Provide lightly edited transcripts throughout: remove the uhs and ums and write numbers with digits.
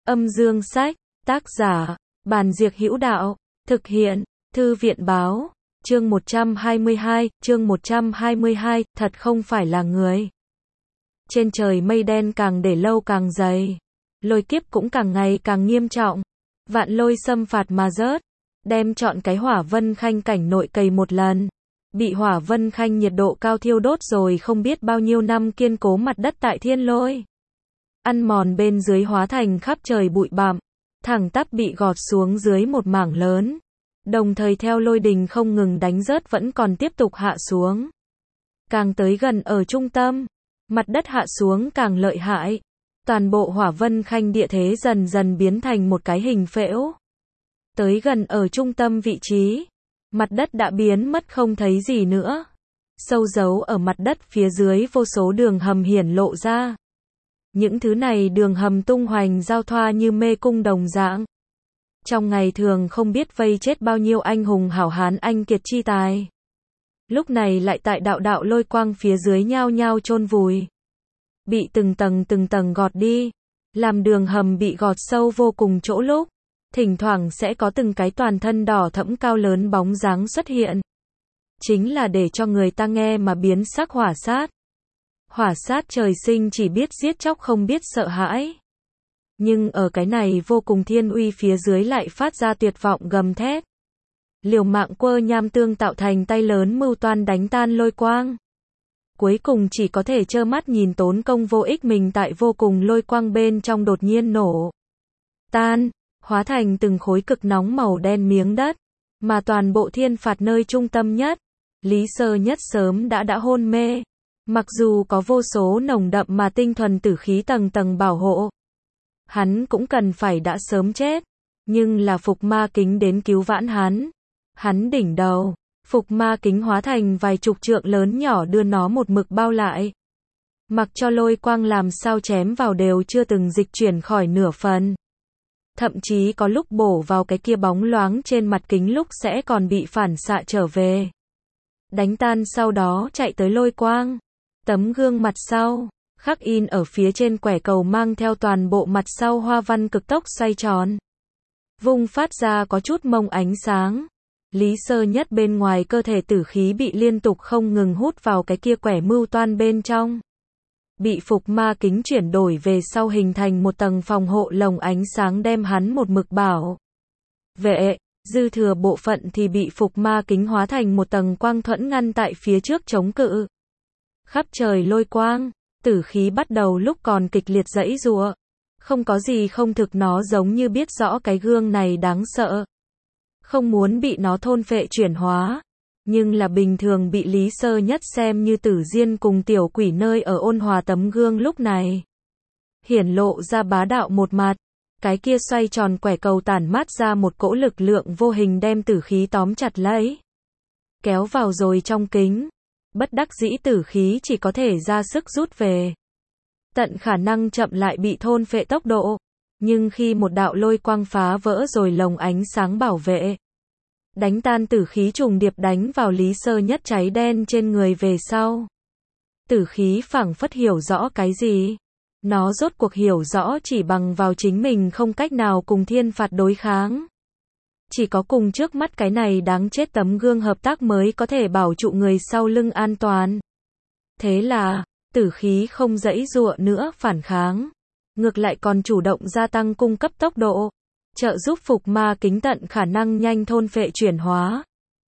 Âm dương sách, tác giả, Bàn Diệc Hữu Đạo, thực hiện, Thư viện Báo, chương 122, thật không phải là người. Trên trời mây đen càng để lâu càng dày, lôi kiếp cũng càng ngày càng nghiêm trọng, vạn lôi xâm phạt mà rớt, đem trọn cái Hỏa Vân Khanh cảnh nội cày một lần. Bị Hỏa Vân Khanh nhiệt độ cao thiêu đốt rồi không biết bao nhiêu năm kiên cố mặt đất tại thiên lôi. Ăn mòn bên dưới hóa thành khắp trời bụi bặm, thẳng tắp bị gọt xuống dưới một mảng lớn. Đồng thời theo lôi đình không ngừng đánh rớt vẫn còn tiếp tục hạ xuống. Càng tới gần ở trung tâm, mặt đất hạ xuống càng lợi hại. Toàn bộ Hỏa Vân Khanh địa thế dần dần biến thành một cái hình phễu. Tới gần ở trung tâm vị trí, mặt đất đã biến mất không thấy gì nữa. Sâu giấu ở mặt đất phía dưới vô số đường hầm hiển lộ ra. Những thứ này đường hầm tung hoành giao thoa như mê cung đồng dạng. Trong ngày thường không biết vây chết bao nhiêu anh hùng hảo hán anh kiệt chi tài. Lúc này lại tại đạo lôi quang phía dưới nhao nhao chôn vùi. Bị từng tầng gọt đi. Làm đường hầm bị gọt sâu vô cùng chỗ lúc. Thỉnh thoảng sẽ có từng cái toàn thân đỏ thẫm cao lớn bóng dáng xuất hiện. Chính là để cho người ta nghe mà biến sắc hỏa sát. Hỏa sát trời sinh chỉ biết giết chóc không biết sợ hãi. Nhưng ở cái này vô cùng thiên uy phía dưới lại phát ra tuyệt vọng gầm thét. Liều mạng quơ nham tương tạo thành tay lớn mưu toan đánh tan lôi quang. Cuối cùng chỉ có thể trơ mắt nhìn tốn công vô ích mình tại vô cùng lôi quang bên trong đột nhiên nổ tan, hóa thành từng khối cực nóng màu đen miếng đất. Mà toàn bộ thiên phạt nơi trung tâm nhất, Lý Sơ Nhất sớm đã hôn mê. Mặc dù có vô số nồng đậm mà tinh thuần tử khí tầng tầng bảo hộ, hắn cũng cần phải đã sớm chết. Nhưng là Phục Ma Kính đến cứu vãn hắn. Hắn đỉnh đầu, Phục Ma Kính hóa thành vài chục trượng lớn nhỏ đưa nó một mực bao lại. Mặc cho lôi quang làm sao chém vào đều chưa từng dịch chuyển khỏi nửa phần. Thậm chí có lúc bổ vào cái kia bóng loáng trên mặt kính lúc sẽ còn bị phản xạ trở về. Đánh tan sau đó chạy tới lôi quang. Tấm gương mặt sau, khắc in ở phía trên quẻ cầu mang theo toàn bộ mặt sau hoa văn cực tốc xoay tròn. Vung phát ra có chút mông ánh sáng. Lý Sơ Nhất bên ngoài cơ thể tử khí bị liên tục không ngừng hút vào cái kia quẻ mưu toan bên trong. Bị Phục Ma Kính chuyển đổi về sau hình thành một tầng phòng hộ lồng ánh sáng đem hắn một mực bảo vệ. Dư thừa bộ phận thì bị Phục Ma Kính hóa thành một tầng quang thuẫn ngăn tại phía trước chống cự. Khắp trời lôi quang, tử khí bắt đầu lúc còn kịch liệt giãy giụa. Không có gì không thực, nó giống như biết rõ cái gương này đáng sợ. Không muốn bị nó thôn phệ chuyển hóa. Nhưng là bình thường bị Lý Sơ Nhất xem như tử diên cùng tiểu quỷ nơi ở ôn hòa tấm gương lúc này. Hiển lộ ra bá đạo một mặt. Cái kia xoay tròn quẻ cầu tản mát ra một cỗ lực lượng vô hình đem tử khí tóm chặt lấy. Kéo vào rồi trong kính. Bất đắc dĩ tử khí chỉ có thể ra sức rút về. Tận khả năng chậm lại bị thôn phệ tốc độ. Nhưng khi một đạo lôi quang phá vỡ rồi lồng ánh sáng bảo vệ. Đánh tan tử khí trùng điệp đánh vào Lý Sơ Nhất cháy đen trên người về sau. Tử khí phảng phất hiểu rõ cái gì. Nó rốt cuộc hiểu rõ chỉ bằng vào chính mình không cách nào cùng thiên phạt đối kháng. Chỉ có cùng trước mắt cái này đáng chết tấm gương hợp tác mới có thể bảo trụ người sau lưng an toàn. Thế là, tử khí không giãy giụa nữa phản kháng. Ngược lại còn chủ động gia tăng cung cấp tốc độ. Trợ giúp Phục Ma Kính tận khả năng nhanh thôn phệ chuyển hóa.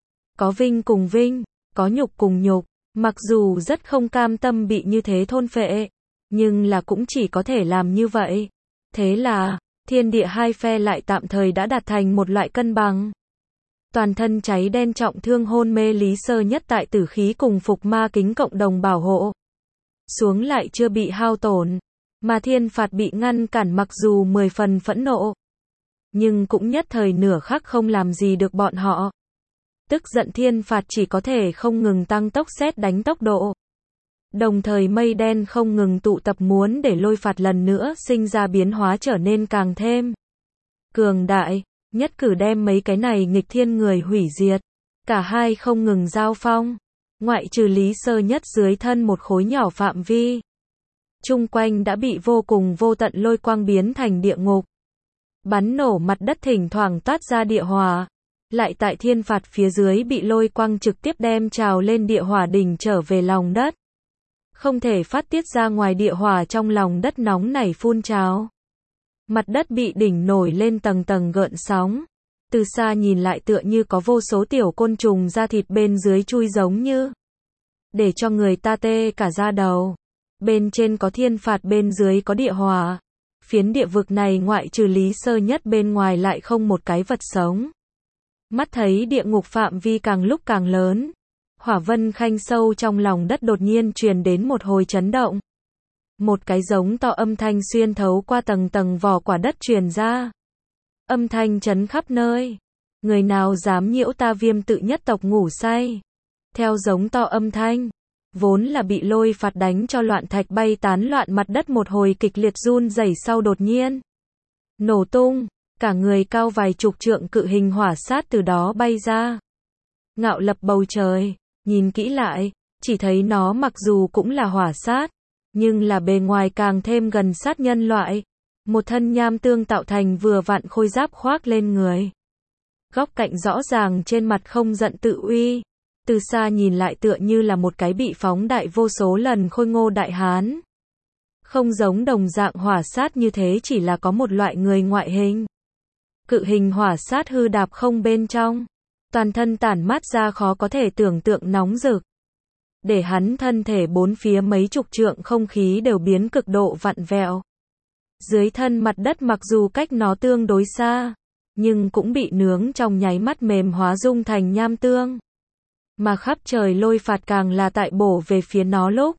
Có vinh cùng vinh, có nhục cùng nhục. Mặc dù rất không cam tâm bị như thế thôn phệ. Nhưng là cũng chỉ có thể làm như vậy. Thế là, thiên địa hai phe lại tạm thời đã đạt thành một loại cân bằng. Toàn thân cháy đen trọng thương hôn mê Lý Sơ Nhất tại tử khí cùng Phục Ma Kính cộng đồng bảo hộ. Xuống lại chưa bị hao tổn. Mà thiên phạt bị ngăn cản mặc dù 10 phần phẫn nộ. Nhưng cũng nhất thời nửa khắc không làm gì được bọn họ. Tức giận thiên phạt chỉ có thể không ngừng tăng tốc sét đánh tốc độ. Đồng thời mây đen không ngừng tụ tập muốn để lôi phạt lần nữa sinh ra biến hóa trở nên càng thêm cường đại, nhất cử đem mấy cái này nghịch thiên người hủy diệt. Cả hai không ngừng giao phong, ngoại trừ Lý Sơ Nhất dưới thân một khối nhỏ phạm vi. Chung quanh đã bị vô cùng vô tận lôi quang biến thành địa ngục. bắn nổ mặt đất thỉnh thoảng toát ra địa hỏa. Lại tại thiên phạt phía dưới bị lôi quang trực tiếp đem trào lên địa hỏa đỉnh trở về lòng đất. Không thể phát tiết ra ngoài địa hỏa trong lòng đất nóng nảy phun trào. Mặt đất bị đỉnh nổi lên tầng tầng gợn sóng. Từ xa nhìn lại tựa như có vô số tiểu côn trùng da thịt bên dưới chui giống như. Để cho người ta tê cả da đầu. Bên trên có thiên phạt bên dưới có địa hỏa. Phiến địa vực này ngoại trừ Lý Sơ Nhất bên ngoài lại không một cái vật sống. Mắt thấy địa ngục phạm vi càng lúc càng lớn. Hỏa vân khanh sâu trong lòng đất đột nhiên truyền đến một hồi chấn động. Một cái giống to âm thanh xuyên thấu qua tầng tầng vỏ quả đất truyền ra. Âm thanh chấn khắp nơi. Người nào dám nhiễu ta Viêm Tự Nhất tộc ngủ say. Theo giống to âm thanh, vốn là bị lôi phạt đánh cho loạn thạch bay tán loạn mặt đất một hồi kịch liệt run rẩy sau đột nhiên nổ tung, cả người cao vài chục trượng cự hình hỏa sát từ đó bay ra. Ngạo lập bầu trời, nhìn kỹ lại, chỉ thấy nó mặc dù cũng là hỏa sát, nhưng là bề ngoài càng thêm gần sát nhân loại. Một thân nham tương tạo thành vừa vặn khôi giáp khoác lên người. Góc cạnh rõ ràng trên mặt không giận tự uy. Từ xa nhìn lại tựa như là một cái bị phóng đại vô số lần khôi ngô đại hán. Không giống đồng dạng hỏa sát như thế, chỉ là có một loại người ngoại hình. Cự hình hỏa sát hư đạp không bên trong. Toàn thân tản mát ra khó có thể tưởng tượng nóng rực. Để hắn thân thể bốn phía mấy chục trượng không khí đều biến cực độ vặn vẹo. Dưới thân mặt đất mặc dù cách nó tương đối xa, nhưng cũng bị nướng trong nháy mắt mềm hóa dung thành nham tương. Mà khắp trời lôi phạt càng là tại bổ về phía nó lúc.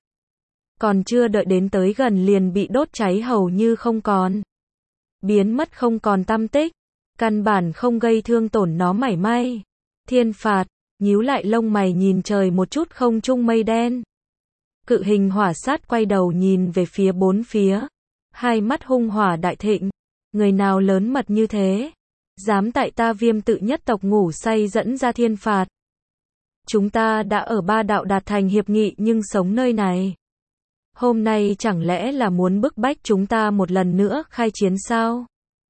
Còn chưa đợi đến tới gần liền bị đốt cháy hầu như không còn. Biến mất không còn tăm tích. Căn bản không gây thương tổn nó mảy may. Thiên phạt, nhíu lại lông mày nhìn trời một chút không trung mây đen. Cự hình hỏa sát quay đầu nhìn về phía bốn phía. Hai mắt hung hỏa đại thịnh. Người nào lớn mật như thế? Dám tại ta Viêm Tự Nhất tộc ngủ say dẫn ra thiên phạt. Chúng ta đã ở ba đạo đạt thành hiệp nghị nhưng sống nơi này. Hôm nay chẳng lẽ là muốn bức bách chúng ta một lần nữa khai chiến sao?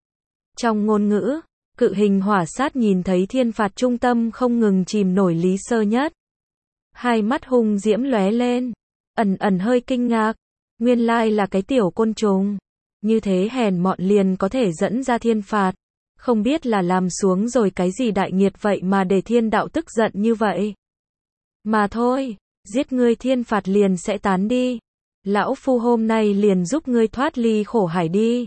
Trong ngôn ngữ, cự hình hỏa sát nhìn thấy thiên phạt trung tâm không ngừng chìm nổi Lý Sơ Nhất. Hai mắt hung diễm lóe lên, ẩn ẩn hơi kinh ngạc. Nguyên lai là cái tiểu côn trùng. Như thế hèn mọn liền có thể dẫn ra thiên phạt. Không biết là làm xuống rồi cái gì đại nghiệt vậy mà để thiên đạo tức giận như vậy. Mà thôi, giết ngươi thiên phạt liền sẽ tán đi. Lão phu hôm nay liền giúp ngươi thoát ly khổ hải đi.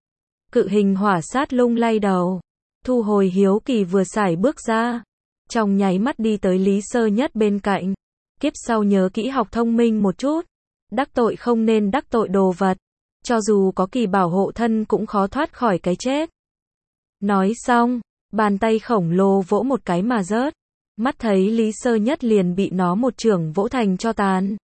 Cự hình hỏa sát lung lay đầu. Thu hồi hiếu kỳ vừa sải bước ra. Trong nháy mắt đi tới Lý Sơ Nhất bên cạnh. Kiếp sau nhớ kỹ học thông minh một chút. Đắc tội không nên đắc tội đồ vật. Cho dù có kỳ bảo hộ thân cũng khó thoát khỏi cái chết. Nói xong, bàn tay khổng lồ vỗ một cái mà rớt. Mắt thấy Lý Sơ Nhất liền bị nó một chưởng vỗ thành tro tàn.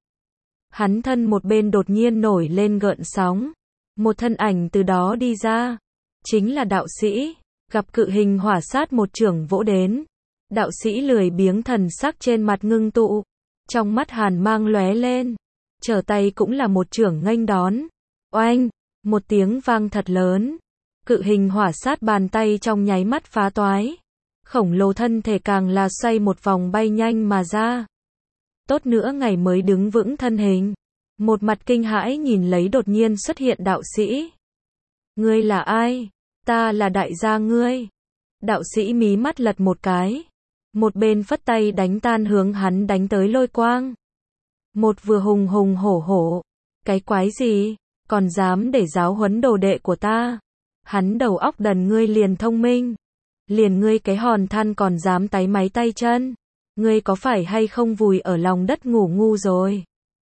Hắn thân một bên đột nhiên nổi lên gợn sóng. Một thân ảnh từ đó đi ra. Chính là đạo sĩ. Gặp cự hình hỏa sát một chưởng vỗ đến. Đạo sĩ lười biếng thần sắc trên mặt ngưng tụ. Trong mắt hàn mang lóe lên. Trở tay cũng là một chưởng nghênh đón. Oanh! Một tiếng vang thật lớn. Cự hình hỏa sát bàn tay trong nháy mắt phá toái. Khổng lồ thân thể càng là xoay một vòng bay nhanh mà ra. Tốt nữa ngày mới đứng vững thân hình. Một mặt kinh hãi nhìn lấy đột nhiên xuất hiện đạo sĩ. Ngươi là ai? Ta là đại gia ngươi. Đạo sĩ mí mắt lật một cái. Một bên phất tay đánh tan hướng hắn đánh tới lôi quang. Một vừa hùng hùng hổ hổ. Cái quái gì? Còn dám để giáo huấn đồ đệ của ta? Hắn đầu óc đần ngươi liền thông minh. Liền ngươi cái hòn than còn dám táy máy tay chân. Ngươi có phải hay không vùi ở lòng đất ngủ ngu rồi?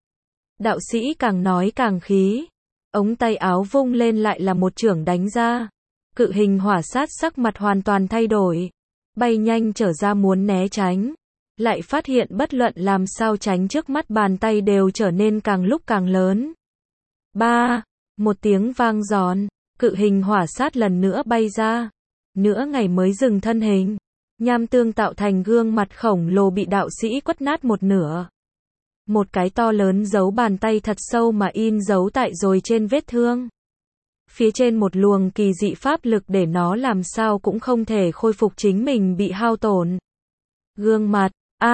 Đạo sĩ càng nói càng khí. Ống tay áo vung lên lại là một chưởng đánh ra. Cự hình hỏa sát sắc mặt hoàn toàn thay đổi. Bay nhanh trở ra muốn né tránh. Lại phát hiện bất luận làm sao tránh trước mắt bàn tay đều trở nên càng lúc càng lớn. Ba, một tiếng vang giòn. Cự hình hỏa sát lần nữa bay ra. Nửa ngày mới dừng thân hình. Nham tương tạo thành gương mặt khổng lồ bị đạo sĩ quất nát một nửa. Một cái to lớn dấu bàn tay thật sâu mà in dấu tại rồi trên vết thương. Phía trên một luồng kỳ dị pháp lực để nó làm sao cũng không thể khôi phục chính mình bị hao tổn. Gương mặt,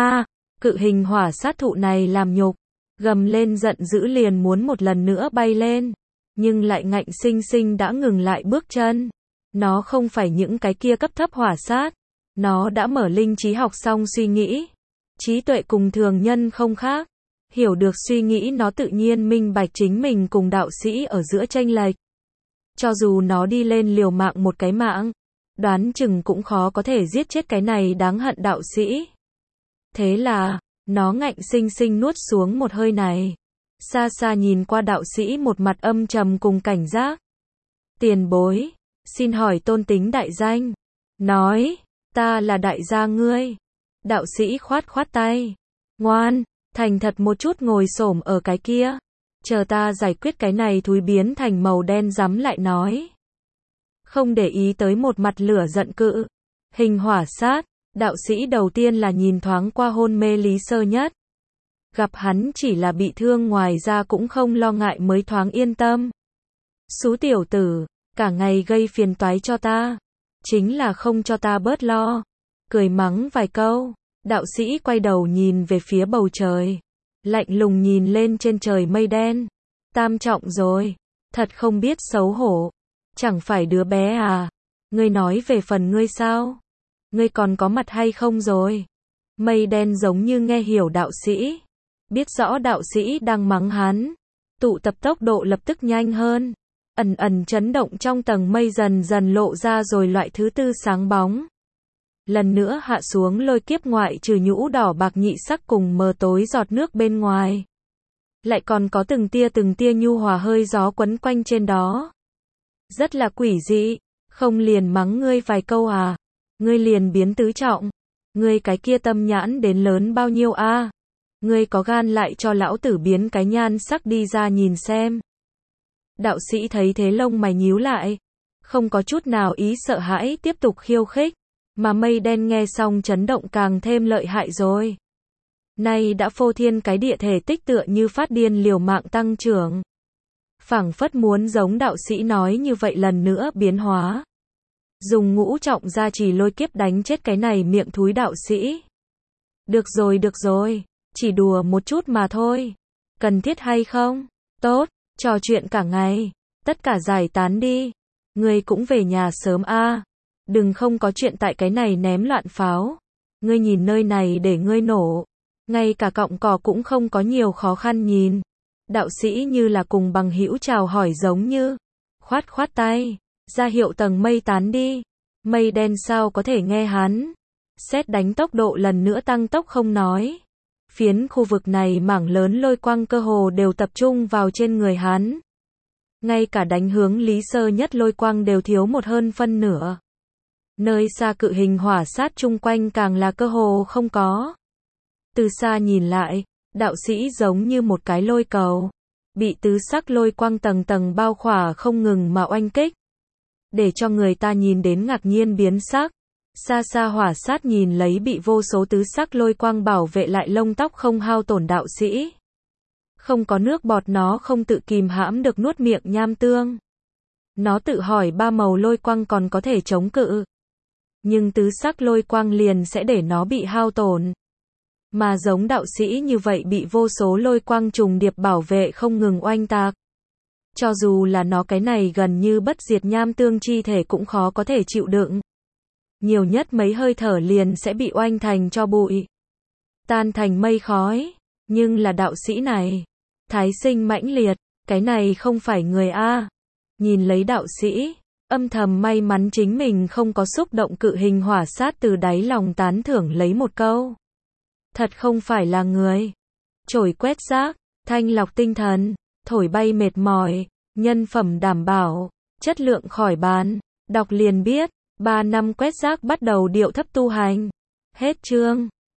cự hình hỏa sát thụ này làm nhục, gầm lên giận dữ liền muốn một lần nữa bay lên, nhưng lại ngạnh sinh sinh đã ngừng lại bước chân. Nó không phải những cái kia cấp thấp hỏa sát, nó đã mở linh trí học xong suy nghĩ. Trí tuệ cùng thường nhân không khác, hiểu được suy nghĩ nó tự nhiên minh bạch chính mình cùng đạo sĩ ở giữa chênh lệch. Cho dù nó đi lên liều mạng một cái mạng, đoán chừng cũng khó có thể giết chết cái này đáng hận đạo sĩ. Thế là, nó ngạnh sinh sinh nuốt xuống một hơi này. Xa xa nhìn qua đạo sĩ một mặt âm trầm cùng cảnh giác. Tiền bối, xin hỏi tôn tính đại danh. Nói, ta là đại gia ngươi. Đạo sĩ khoát khoát tay. Ngoan, thành thật một chút ngồi xổm ở cái kia. Chờ ta giải quyết cái này thúi biến thành màu đen rắm lại nói. Không để ý tới một mặt lửa giận cự. Hình hỏa sát, đạo sĩ đầu tiên là nhìn thoáng qua hôn mê Lý Sơ Nhất. Gặp hắn chỉ là bị thương ngoài ra cũng không lo ngại mới thoáng yên tâm. Xú tiểu tử, cả ngày gây phiền toái cho ta. Chính là không cho ta bớt lo. Cười mắng vài câu, đạo sĩ quay đầu nhìn về phía bầu trời. Lạnh lùng nhìn lên trên trời mây đen. Tam trọng rồi, thật không biết xấu hổ. Chẳng phải đứa bé à? Ngươi nói về phần ngươi sao? Ngươi còn có mặt hay không rồi? Mây đen giống như nghe hiểu đạo sĩ. Biết rõ đạo sĩ đang mắng hắn. Tụ tập tốc độ lập tức nhanh hơn. Ẩn ẩn chấn động trong tầng mây dần dần lộ ra rồi loại thứ tư sáng bóng. Lần nữa hạ xuống lôi kiếp ngoại trừ nhũ đỏ bạc nhị sắc cùng mờ tối giọt nước bên ngoài. Lại còn có từng tia nhu hòa hơi gió quấn quanh trên đó. Rất là quỷ dị, không liền mắng ngươi vài câu à? Ngươi liền biến tứ trọng. Ngươi cái kia tâm nhãn đến lớn bao nhiêu a? Ngươi có gan lại cho lão tử biến cái nhan sắc đi ra nhìn xem. Đạo sĩ thấy thế lông mày nhíu lại, không có chút nào ý sợ hãi tiếp tục khiêu khích, mà mây đen nghe xong chấn động càng thêm lợi hại rồi. Nay đã phô thiên cái địa thể tích tựa như phát điên liều mạng tăng trưởng. Phảng phất muốn giống đạo sĩ nói như vậy lần nữa biến hóa. Dùng ngũ trọng gia trì lôi kiếp đánh chết cái này miệng thúi đạo sĩ. Được rồi, chỉ đùa một chút mà thôi. Cần thiết hay không? Tốt, trò chuyện cả ngày. Tất cả giải tán đi. Ngươi cũng về nhà sớm a. Đừng không có chuyện tại cái này ném loạn pháo. Ngươi nhìn nơi này để ngươi nổ. Ngay cả cọng cỏ cũng không có nhiều khó khăn nhìn. Đạo sĩ như là cùng bằng hữu chào hỏi giống như. Khoát khoát tay. Ra hiệu tầng mây tán đi. Mây đen sao có thể nghe hắn. Sét đánh tốc độ lần nữa tăng tốc không nói. Phiến khu vực này mảng lớn lôi quang cơ hồ đều tập trung vào trên người hắn. Ngay cả đánh hướng Lý Sơ Nhất lôi quang đều thiếu một hơn phân nửa. Nơi xa cự hình hỏa sát chung quanh càng là cơ hồ không có. Từ xa nhìn lại, đạo sĩ giống như một cái lôi cầu. Bị tứ sắc lôi quang tầng tầng bao khỏa không ngừng mà oanh kích. Để cho người ta nhìn đến ngạc nhiên biến sắc. Xa xa hỏa sát nhìn lấy bị vô số tứ sắc lôi quang bảo vệ lại lông tóc không hao tổn đạo sĩ. Không có nước bọt nó không tự kìm hãm được nuốt miệng nham tương. Nó tự hỏi ba màu lôi quang còn có thể chống cự. Nhưng tứ sắc lôi quang liền sẽ để nó bị hao tổn. Mà giống đạo sĩ như vậy bị vô số lôi quang trùng điệp bảo vệ không ngừng oanh tạc. Cho dù là nó cái này gần như bất diệt nham tương chi thể cũng khó có thể chịu đựng. Nhiều nhất mấy hơi thở liền sẽ bị oanh thành cho bụi. Tan thành mây khói. Nhưng là đạo sĩ này. Thái sinh mãnh liệt. Cái này không phải người A. Nhìn lấy đạo sĩ. Âm thầm may mắn chính mình không có xúc động cự hình hỏa sát từ đáy lòng tán thưởng lấy một câu. Thật không phải là người. Chổi quét rác. Thanh lọc tinh thần. Thổi bay mệt mỏi. Nhân phẩm đảm bảo. Chất lượng khỏi bàn. Đọc liền biết. 3 năm quét rác bắt đầu điệu thấp tu hành. Hết chương.